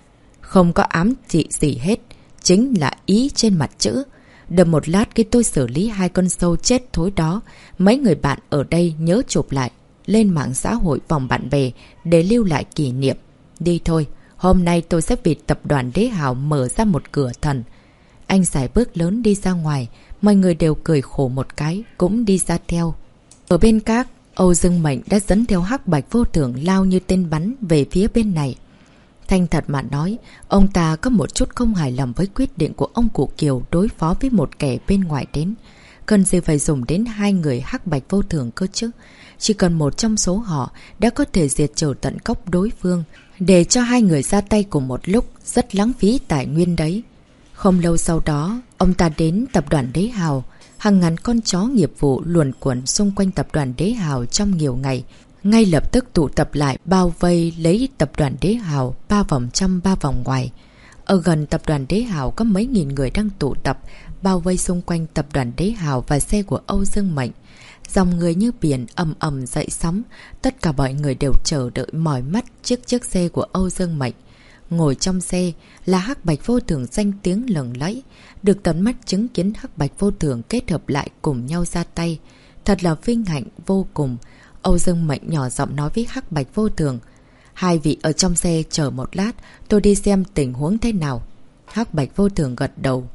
Không có ám thị gì hết. Chính là ý trên mặt chữ. Đợi một lát khi tôi xử lý 2 con sâu chết thối đó, mấy người bạn ở đây nhớ chụp lại lên mạng xã hội vòng bạn bè để lưu lại kỷ niệm. Đi thôi, hôm nay tôi sẽ vì tập đoàn Đế Hào mở ra một cửa thần. Anh xài bước lớn đi ra ngoài, mọi người đều cười khổ một cái, cũng đi ra theo. Ở bên các, Âu Dương Mệnh đã dẫn theo Hắc Bạch Vô Thường lao như tên bắn về phía bên này. Thành thật mà nói, ông ta có một chút không hài lòng với quyết định của ông cụ Kiều đối phó với một kẻ bên ngoài đến. Cần gì phải dùng đến 2 người Hắc Bạch Vô Thường cơ chứ? Chỉ cần một trong số họ đã có thể diệt trừ tận gốc đối phương. Để cho 2 người ra tay cùng một lúc rất lãng phí tài nguyên đấy. Không lâu sau đó, ông ta đến tập đoàn Đế Hào. Hàng ngàn con chó nghiệp vụ luồn quẩn xung quanh tập đoàn Đế Hào trong nhiều ngày. Ngay lập tức tụ tập lại bao vây lấy tập đoàn Đế Hào 3 vòng trong 3 vòng ngoài. Ở gần tập đoàn Đế Hào có mấy nghìn người đang tụ tập bao vây xung quanh tập đoàn Đế Hào và xe của Âu Dương Mệnh. Dòng người như biển ầm ầm dậy sóng. Tất cả mọi người đều chờ đợi mỏi mắt chiếc xe của Âu Dương Mệnh. Ngồi trong xe là Hắc Bạch Vô Thường danh tiếng lừng lẫy. Được tận mắt chứng kiến Hắc Bạch Vô Thường kết hợp lại cùng nhau ra tay. Thật là vinh hạnh vô cùng. Âu Dương Mệnh nhỏ giọng nói với Hắc Bạch Vô Thường. 2 vị ở trong xe chờ một lát, tôi đi xem tình huống thế nào. Hắc Bạch Vô Thường gật đầu.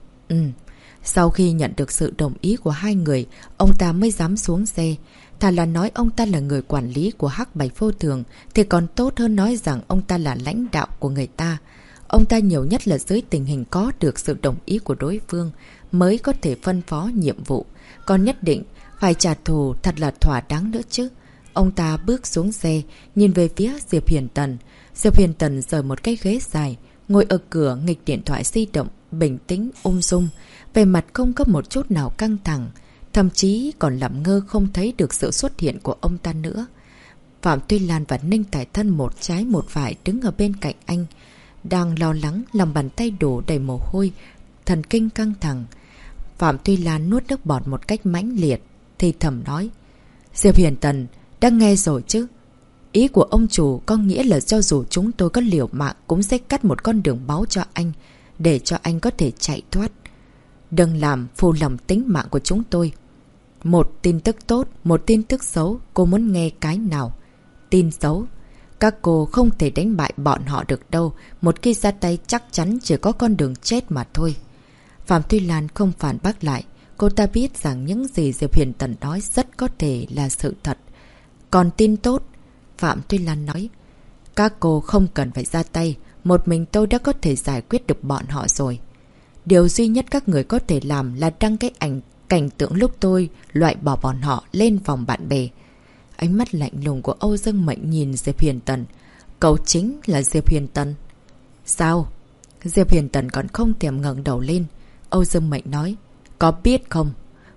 Sau khi nhận được sự đồng ý của 2 người, ông ta mới dám xuống xe. Thà là nói ông ta là người quản lý của Hắc Bạch Vô Thường thì còn tốt hơn nói rằng ông ta là lãnh đạo của người ta. Ông ta nhiều nhất là dưới tình hình có được sự đồng ý của đối phương mới có thể phân phó nhiệm vụ. Còn nhất định phải trả thù thật là thỏa đáng nữa chứ. Ông ta bước xuống xe, nhìn về phía Diệp Hiền Tần. Diệp Hiền Tần rời một cái ghế dài, ngồi ở cửa nghịch điện thoại di động, bình tĩnh, ung dung. Về mặt không có một chút nào căng thẳng. Thậm chí còn làm ngơ không thấy được sự xuất hiện của ông ta nữa. Phạm Tuy Lan và Ninh Tài Thân một trái một phải đứng ở bên cạnh anh. Đang lo lắng, lòng bàn tay đổ đầy mồ hôi, thần kinh căng thẳng. Phạm Tuy Lan nuốt nước bọt một cách mãnh liệt, thì thầm nói. Diệp Hiền Tần, đã nghe rồi chứ? Ý của ông chủ có nghĩa là cho dù chúng tôi có liều mạng cũng sẽ cắt một con đường máu cho anh, để cho anh có thể chạy thoát. Đừng làm phù lòng tính mạng của chúng tôi. Một tin tức tốt, một tin tức xấu, cô muốn nghe cái nào? Tin xấu. Các cô không thể đánh bại bọn họ được đâu. Một khi ra tay chắc chắn chỉ có con đường chết mà thôi. Phạm Tuy Lan không phản bác lại. Cô ta biết rằng những gì Diệp Hiền Tần nói rất có thể là sự thật. Còn tin tốt, Phạm Tuy Lan nói. Các cô không cần phải ra tay. Một mình tôi đã có thể giải quyết được bọn họ rồi. Điều duy nhất các người có thể làm là đăng cái cảnh tượng lúc tôi loại bỏ bọn họ lên vòng bạn bè. Ánh mắt lạnh lùng của Âu Dương Mệnh nhìn Diệp Hiền Tần. Cậu chính là Diệp Hiền Tần. Sao? Diệp Hiền Tần còn không thèm ngẩng đầu lên. Âu Dương Mệnh nói. Có biết không?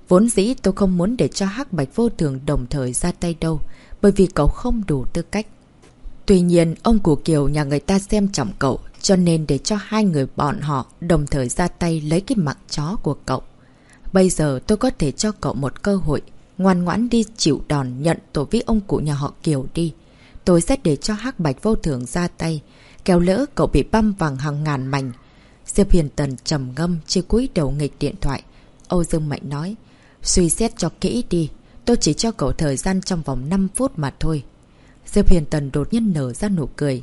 Vốn dĩ tôi không muốn để cho Hắc Bạch Vô Thường đồng thời ra tay đâu, bởi vì cậu không đủ tư cách. Tuy nhiên, ông cụ Kiều nhà người ta xem trọng cậu, cho nên để cho hai người bọn họ đồng thời ra tay lấy cái mạng chó của cậu. Bây giờ tôi có thể cho cậu một cơ hội, ngoan ngoãn đi chịu đòn nhận tội với ông cụ nhà họ Kiều đi. Tôi sẽ để cho Hắc Bạch Vô Thường ra tay, kéo lỡ cậu bị băm vàng hàng ngàn mảnh. Diệp Huyền Tần trầm ngâm, chỉ cúi đầu nghịch điện thoại. Âu Dương Mạnh nói, suy xét cho kỹ đi, tôi chỉ cho cậu thời gian trong vòng 5 phút mà thôi. Diệp Huyền Tần đột nhiên nở ra nụ cười.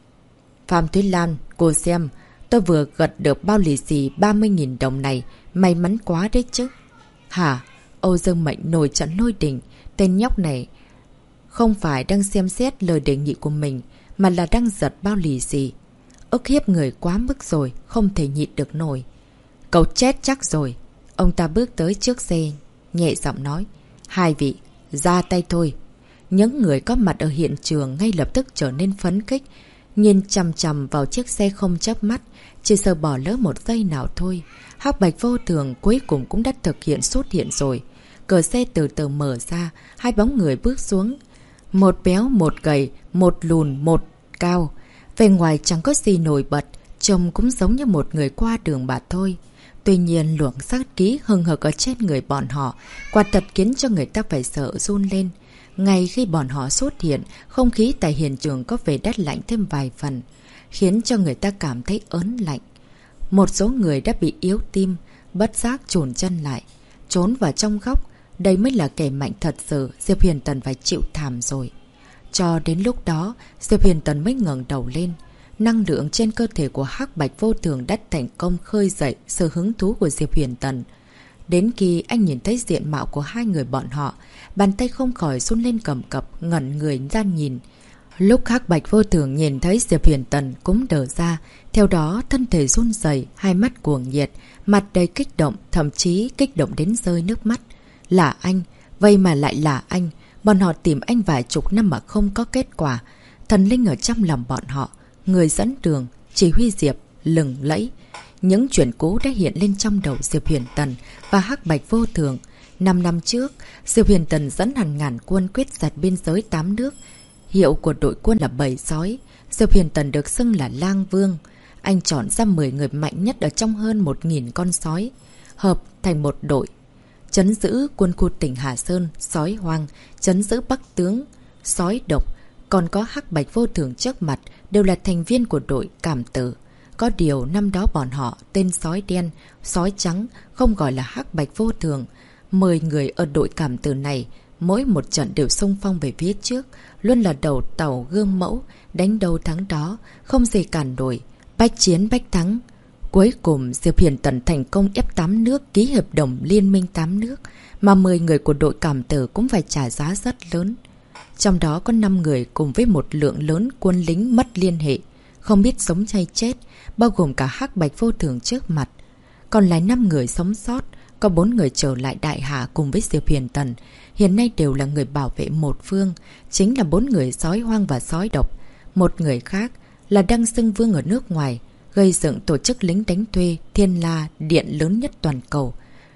Phạm Thúy Lan, cô xem, tôi vừa gật được bao lì xì 30.000 đồng này, may mắn quá đấy chứ. Hả? Âu Dương Mạnh nổi trận lôi đình, tên nhóc này không phải đang xem xét lời đề nghị của mình, mà là đang giật bao lì xì. Ức hiếp người quá mức rồi, không thể nhịn được nổi. Cậu chết chắc rồi. Ông ta bước tới trước xe, nhẹ giọng nói. Hai vị, ra tay thôi. Những người có mặt ở hiện trường ngay lập tức trở nên phấn khích, nhìn chằm chằm vào chiếc xe không chớp mắt, chỉ sợ bỏ lỡ một giây nào thôi. Hắc Bạch Vô Thường cuối cùng cũng đã thực hiện xuất hiện rồi. Cửa xe từ từ mở ra, hai bóng người bước xuống. Một béo, một gầy, một lùn, một cao. Về ngoài chẳng có gì nổi bật, trông cũng giống như một người qua đường mà thôi. Tuy nhiên luồng sát khí hừng hực ở trên người bọn họ, quả thật khiến cho người ta phải sợ run lên. Ngay khi bọn họ xuất hiện, không khí tại hiện trường có vẻ đắt lạnh thêm vài phần, khiến cho người ta cảm thấy ớn lạnh. Một số người đã bị yếu tim, bất giác chùn chân lại, trốn vào trong góc. Đây mới là kẻ mạnh thật sự, Diệp Huyền Tần phải chịu thảm rồi. Cho đến lúc đó, Diệp Huyền Tần mới ngẩng đầu lên. Năng lượng trên cơ thể của Hắc Bạch Vô Thường đã thành công khơi dậy sự hứng thú của Diệp Huyền Tần. Đến khi anh nhìn thấy diện mạo của hai người bọn họ, bàn tay không khỏi run lên cầm cập, ngẩn người ra nhìn. Lúc Hắc Bạch Vô Thường nhìn thấy Diệp Huyền Tần cũng đờ ra, theo đó thân thể run rẩy, hai mắt cuồng nhiệt, mặt đầy kích động, thậm chí kích động đến rơi nước mắt. Là anh, vậy mà lại là anh. Bọn họ tìm anh vài chục năm mà không có kết quả. Thần linh ở trong lòng bọn họ, người dẫn đường, chỉ huy Diệp, lừng lẫy. Những chuyện cũ đã hiện lên trong đầu Diệp Huyền Tần và Hắc Bạch Vô Thường. 5 năm trước, Diệp Huyền Tần dẫn hàng ngàn quân quyết giật biên giới 8 nước. Hiệu của đội quân là bầy sói. Diệp Huyền Tần được xưng là Lang Vương. Anh chọn ra 10 người mạnh nhất ở trong hơn 1.000 con sói, hợp thành một đội. Trấn giữ quân khu tỉnh Hà Sơn, sói hoang, trấn giữ Bắc Tướng, sói độc, còn có Hắc Bạch Vô Thường trước mặt, đều là thành viên của đội Cảm Tử. Có điều năm đó bọn họ tên sói đen, sói trắng, không gọi là Hắc Bạch Vô Thường. 10 người ở đội Cảm Tử này, mỗi một trận đều xung phong về phía trước, luôn là đầu tàu gương mẫu, đánh đầu thắng đó, không gì cản nổi, bách chiến bách thắng. Cuối cùng, Diệp Huyền Tần thành công ép 8 nước ký hợp đồng liên minh 8 nước, mà 10 người của đội Cảm Tử cũng phải trả giá rất lớn. Trong đó có 5 người cùng với một lượng lớn quân lính mất liên hệ, không biết sống hay chết, bao gồm cả Hắc Bạch Vô Thường trước mặt. Còn lại 5 người sống sót, có 4 người trở lại Đại Hạ cùng với Diệp Huyền Tần, hiện nay đều là người bảo vệ một phương, chính là 4 người sói hoang và sói độc. Một người khác là Đăng Xưng Vương ở nước ngoài, gây dựng tổ chức lính đánh thuê Thiên La Điện lớn nhất toàn cầu,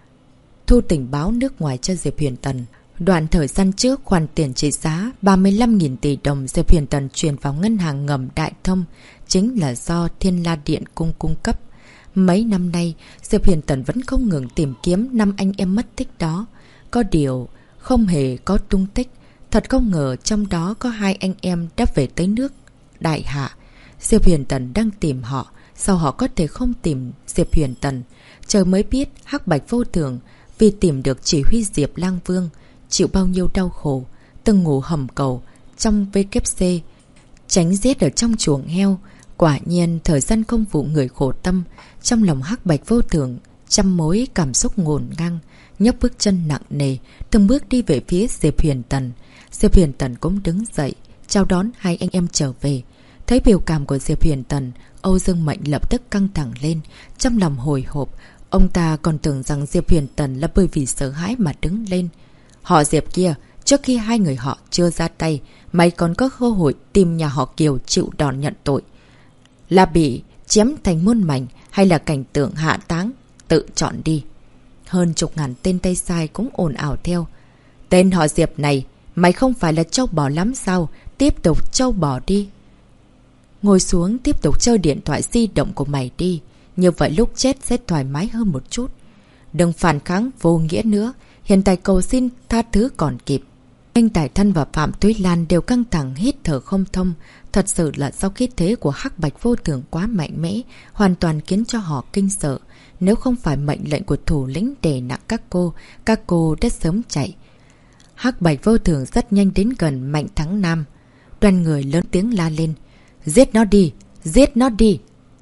thu tình báo nước ngoài cho Diệp Huyền Tần. Đoạn thời gian trước, khoản tiền trị giá 35.000 tỷ đồng Diệp Huyền Tần chuyển vào ngân hàng ngầm Đại Thông chính là do Thiên La Điện cung cấp. Mấy năm nay, Diệp Huyền Tần vẫn không ngừng tìm kiếm 5 anh em mất tích đó. Có điều, không hề có tung tích. Thật không ngờ trong đó có 2 anh em đã về tới nước Đại Hạ. Diệp Huyền Tần đang tìm họ, sao họ có thể không tìm Diệp Huyền Tần? Trời mới biết Hắc Bạch Vô Thường vì tìm được chỉ huy Diệp Lang Vương, chịu bao nhiêu đau khổ, từng ngủ hầm cầu trong WC, tránh giết ở trong chuồng heo. Quả nhiên thời gian không phụ người khổ tâm. Trong lòng Hắc Bạch Vô Thường trăm mối cảm xúc ngổn ngang, nhấc bước chân nặng nề, từng bước đi về phía Diệp Huyền Tần. Diệp Huyền Tần cũng đứng dậy, chào đón 2 anh em trở về. Thấy biểu cảm của Diệp Huyền Tần, Âu Dương Mạnh lập tức căng thẳng lên, trong lòng hồi hộp. Ông ta còn tưởng rằng Diệp Huyền Tần là bởi vì sợ hãi mà đứng lên. Họ Diệp kia, trước khi 2 người họ chưa ra tay, mày còn có cơ hội tìm nhà họ Kiều chịu đòn nhận tội. Là bị chém thành muôn mảnh hay là cảnh tượng hạ táng, tự chọn đi. Hơn chục ngàn tên tay sai cũng ồn ào theo. Tên họ Diệp này, mày không phải là trâu bò lắm sao? Tiếp tục trâu bò đi. Ngồi xuống tiếp tục chơi điện thoại di động của mày đi. Như vậy lúc chết sẽ thoải mái hơn một chút. Đừng phản kháng vô nghĩa nữa. Hiện tại cầu xin tha thứ còn kịp. Anh Tài Thân và Phạm Thúy Lan đều căng thẳng hít thở không thông. Thật sự là do khí thế của Hắc Bạch Vô Thường quá mạnh mẽ, hoàn toàn khiến cho họ kinh sợ. Nếu không phải mệnh lệnh của thủ lĩnh đè nặng các cô đã sớm chạy. Hắc Bạch Vô Thường rất nhanh đến gần Mạnh Thắng Nam. Đoàn người lớn tiếng la lên. Giết nó đi! Giết nó đi!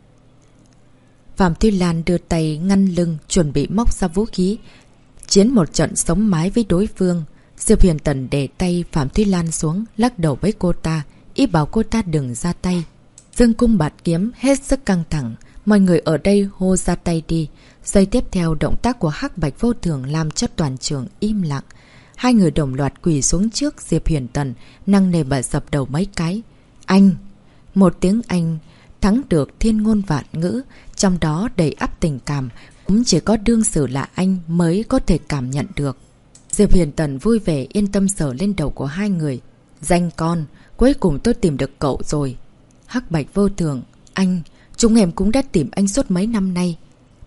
Phạm Thúy Lan đưa tay ngăn lưng, chuẩn bị móc ra vũ khí. Chiến một trận sống mái với đối phương. Diệp Huyền Tần để tay Phạm Thúy Lan xuống, lắc đầu với cô ta, ý bảo cô ta đừng ra tay. Dương cung bạt kiếm hết sức căng thẳng. Mọi người ở đây hô ra tay đi. Giây tiếp theo động tác của Hắc Bạch Vô Thường làm cho toàn trường im lặng. Hai người đồng loạt quỳ xuống trước Diệp Huyền Tần, nặng nề mà dập đầu mấy cái. Anh! Một tiếng Anh thắng được thiên ngôn vạn ngữ, trong đó đầy ắp tình cảm. Cũng chỉ có đương sử là anh mới có thể cảm nhận được. Diệp Huyền Tần vui vẻ yên tâm sờ lên đầu của hai người. Danh con, cuối cùng tôi tìm được cậu rồi. Hắc Bạch Vô Thường, anh, chúng em cũng đã tìm anh suốt mấy năm nay.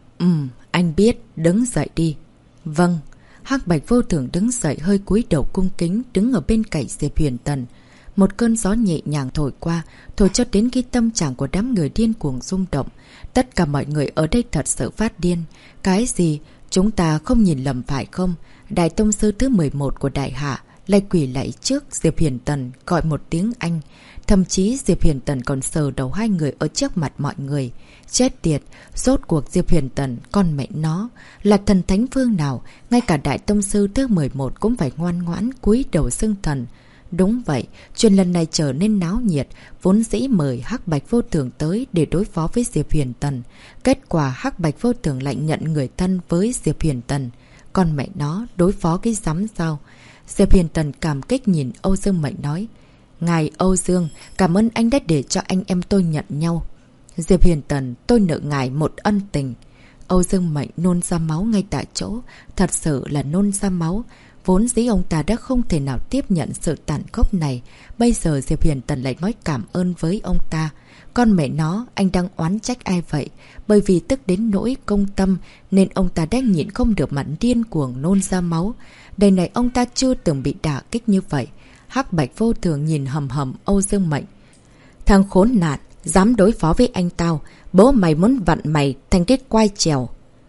Anh biết, đứng dậy đi. Vâng. Hắc Bạch Vô Thường đứng dậy hơi cúi đầu cung kính, đứng ở bên cạnh Diệp Huyền Tần. Một cơn gió nhẹ nhàng thổi qua, thổi cho đến khi tâm trạng của đám người điên cuồng rung động. Tất cả mọi người ở đây thật sự phát điên. Cái gì? Chúng ta không nhìn lầm phải không? Đại tông sư thứ 11 của Đại Hạ lại quỳ lạy trước Diệp Huyền Tần gọi một tiếng anh. Thậm chí Diệp Huyền Tần còn sờ đầu hai người ở trước mặt mọi người. Chết tiệt, rốt cuộc Diệp Huyền Tần, con mẹ nó, là thần thánh phương nào, ngay cả đại tông sư thứ 11 cũng phải ngoan ngoãn cúi đầu xưng thần. Đúng vậy, chuyện lần này trở nên náo nhiệt, vốn dĩ mời Hắc Bạch Vô Thường tới để đối phó với Diệp Huyền Tần. Kết quả Hắc Bạch Vô Thường lại nhận người thân với Diệp Huyền Tần. Con mẹ nó, đối phó cái rắm sao? Diệp Huyền Tần cảm kích nhìn Âu Dương Mệnh nói. Ngài Âu Dương, cảm ơn anh đã để cho anh em tôi nhận nhau. Diệp Huyền Tần, tôi nợ ngài một ân tình. Âu Dương Mệnh nôn ra máu ngay tại chỗ, thật sự là nôn ra máu. Vốn dĩ ông ta đã không thể nào tiếp nhận sự tàn khốc này. Bây giờ Diệp Huyền Tần lại nói cảm ơn với ông ta. Con mẹ nó, anh đang oán trách ai vậy? Bởi vì tức đến nỗi công tâm nên ông ta đã nhịn không được mặn điên cuồng nôn ra máu. Đời này ông ta chưa từng bị đả kích như vậy. Hắc Bạch Vô Thường nhìn hầm hầm Âu Dương Mệnh. Thằng khốn nạn, dám đối phó với anh tao. Bố mày muốn vặn mày thành cái quai trèo.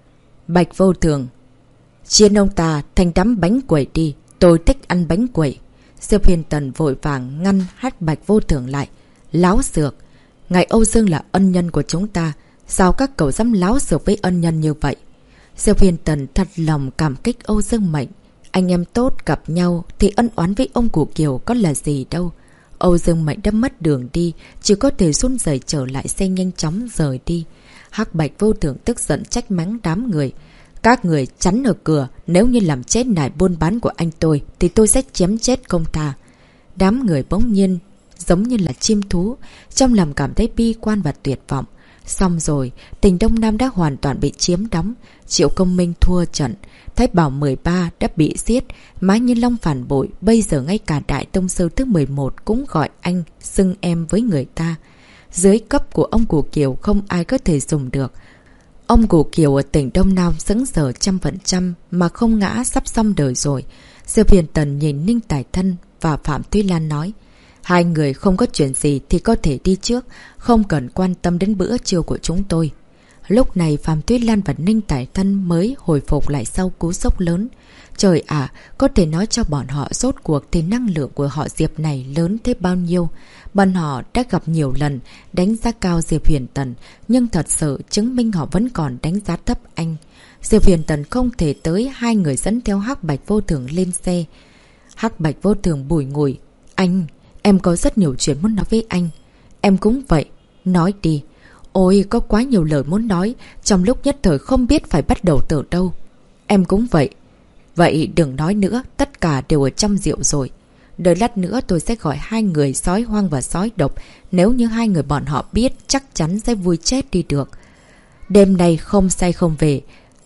Bạch Vô Thường, chiên ông ta thành đám bánh quẩy đi. Tôi thích ăn bánh quẩy. Diệp Huyền Tần vội vàng ngăn Hắc Bạch Vô Thường lại. Láo xược. Ngài Âu Dương là ân nhân của chúng ta. Sao các cậu dám láo xược với ân nhân như vậy? Diệp Huyền Tần thật lòng cảm kích Âu Dương Mệnh. Anh em tốt gặp nhau thì ân oán với ông cụ Kiều có là gì đâu. Âu Dương Mệnh đã mất đường đi, chỉ có thể run rẩy trở lại xe nhanh chóng rời đi. Hắc Bạch Vô Thường tức giận trách mắng đám người. Các người chắn ở cửa, nếu như làm chết nải buôn bán của anh tôi thì tôi sẽ chém chết công tha. Đám người bỗng nhiên giống như là chim thú, trong lòng cảm thấy bi quan và tuyệt vọng. Xong rồi, tỉnh Đông Nam đã hoàn toàn bị chiếm đóng. Triệu Công Minh thua trận. Thái Bảo 13 đã bị giết. Mã Nhân Long phản bội. Bây giờ ngay cả Đại Tông Sư thứ 11 cũng gọi anh, xưng em với người ta. Dưới cấp của ông Cụ Kiều không ai có thể dùng được. Ông Cụ Kiều ở tỉnh Đông Nam sững sờ 100% mà không ngã sắp xong đời rồi. Diệp Huyền Tần nhìn Ninh Tài Thân và Phạm Thúy Lan nói. Hai người không có chuyện gì thì có thể đi trước, không cần quan tâm đến bữa trưa của chúng tôi. Lúc này Phạm Thúy Lan và Ninh Tài Thân mới hồi phục lại sau cú sốc lớn. Trời ạ, có thể nói cho bọn họ rốt cuộc thì năng lượng của họ Diệp này lớn thế bao nhiêu. Bọn họ đã gặp nhiều lần đánh giá cao Diệp Huyền Tần, nhưng thật sự chứng minh họ vẫn còn đánh giá thấp anh. Diệp Huyền Tần không thể tới, hai người dẫn theo Hắc Bạch Vô Thường lên xe. Hắc Bạch Vô Thường bùi ngùi. Anh, em có rất nhiều chuyện muốn nói với anh. Em cũng vậy. Nói đi. Ôi, có quá nhiều lời muốn nói, trong lúc nhất thời không biết phải bắt đầu từ đâu. Em cũng vậy. Vậy đừng nói nữa, tất cả đều ở trong rượu rồi. Đợi lát nữa tôi sẽ gọi hai người sói hoang và sói độc. Nếu như hai người bọn họ biết chắc chắn sẽ vui chết đi được. Đêm nay không say không về.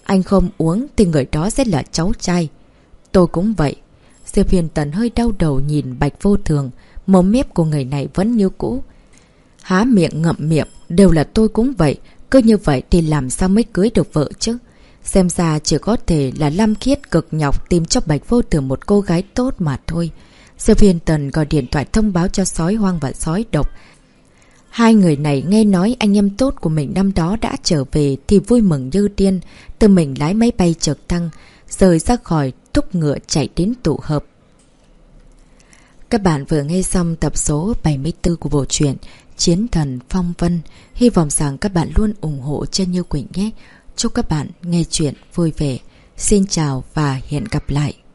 Anh không uống thì người đó sẽ là cháu trai. Tôi cũng vậy. Diệp Huyền Tần hơi đau đầu nhìn Bạch Vô Thường. Mồm mép của người này vẫn như cũ. Há miệng ngậm miệng. Đều là tôi cũng vậy. Cứ như vậy thì làm sao mới cưới được vợ chứ? Xem ra chỉ có thể là Lam Khiết cực nhọc tìm cho Bạch Vô Thường một cô gái tốt mà thôi. Diệp Huyền Tần gọi điện thoại thông báo cho sói hoang và sói độc. Hai người này nghe nói anh em tốt của mình năm đó đã trở về thì vui mừng như điên. Tự mình lái máy bay trực thăng, rời ra khỏi thúc ngựa chạy đến tụ hợp. Các bạn vừa nghe xong tập số 74 của bộ truyện Chiến Thần Phong Vân. Hy vọng rằng các bạn luôn ủng hộ cho Như Quỳnh nhé. Chúc các bạn nghe chuyện vui vẻ. Xin chào và hẹn gặp lại.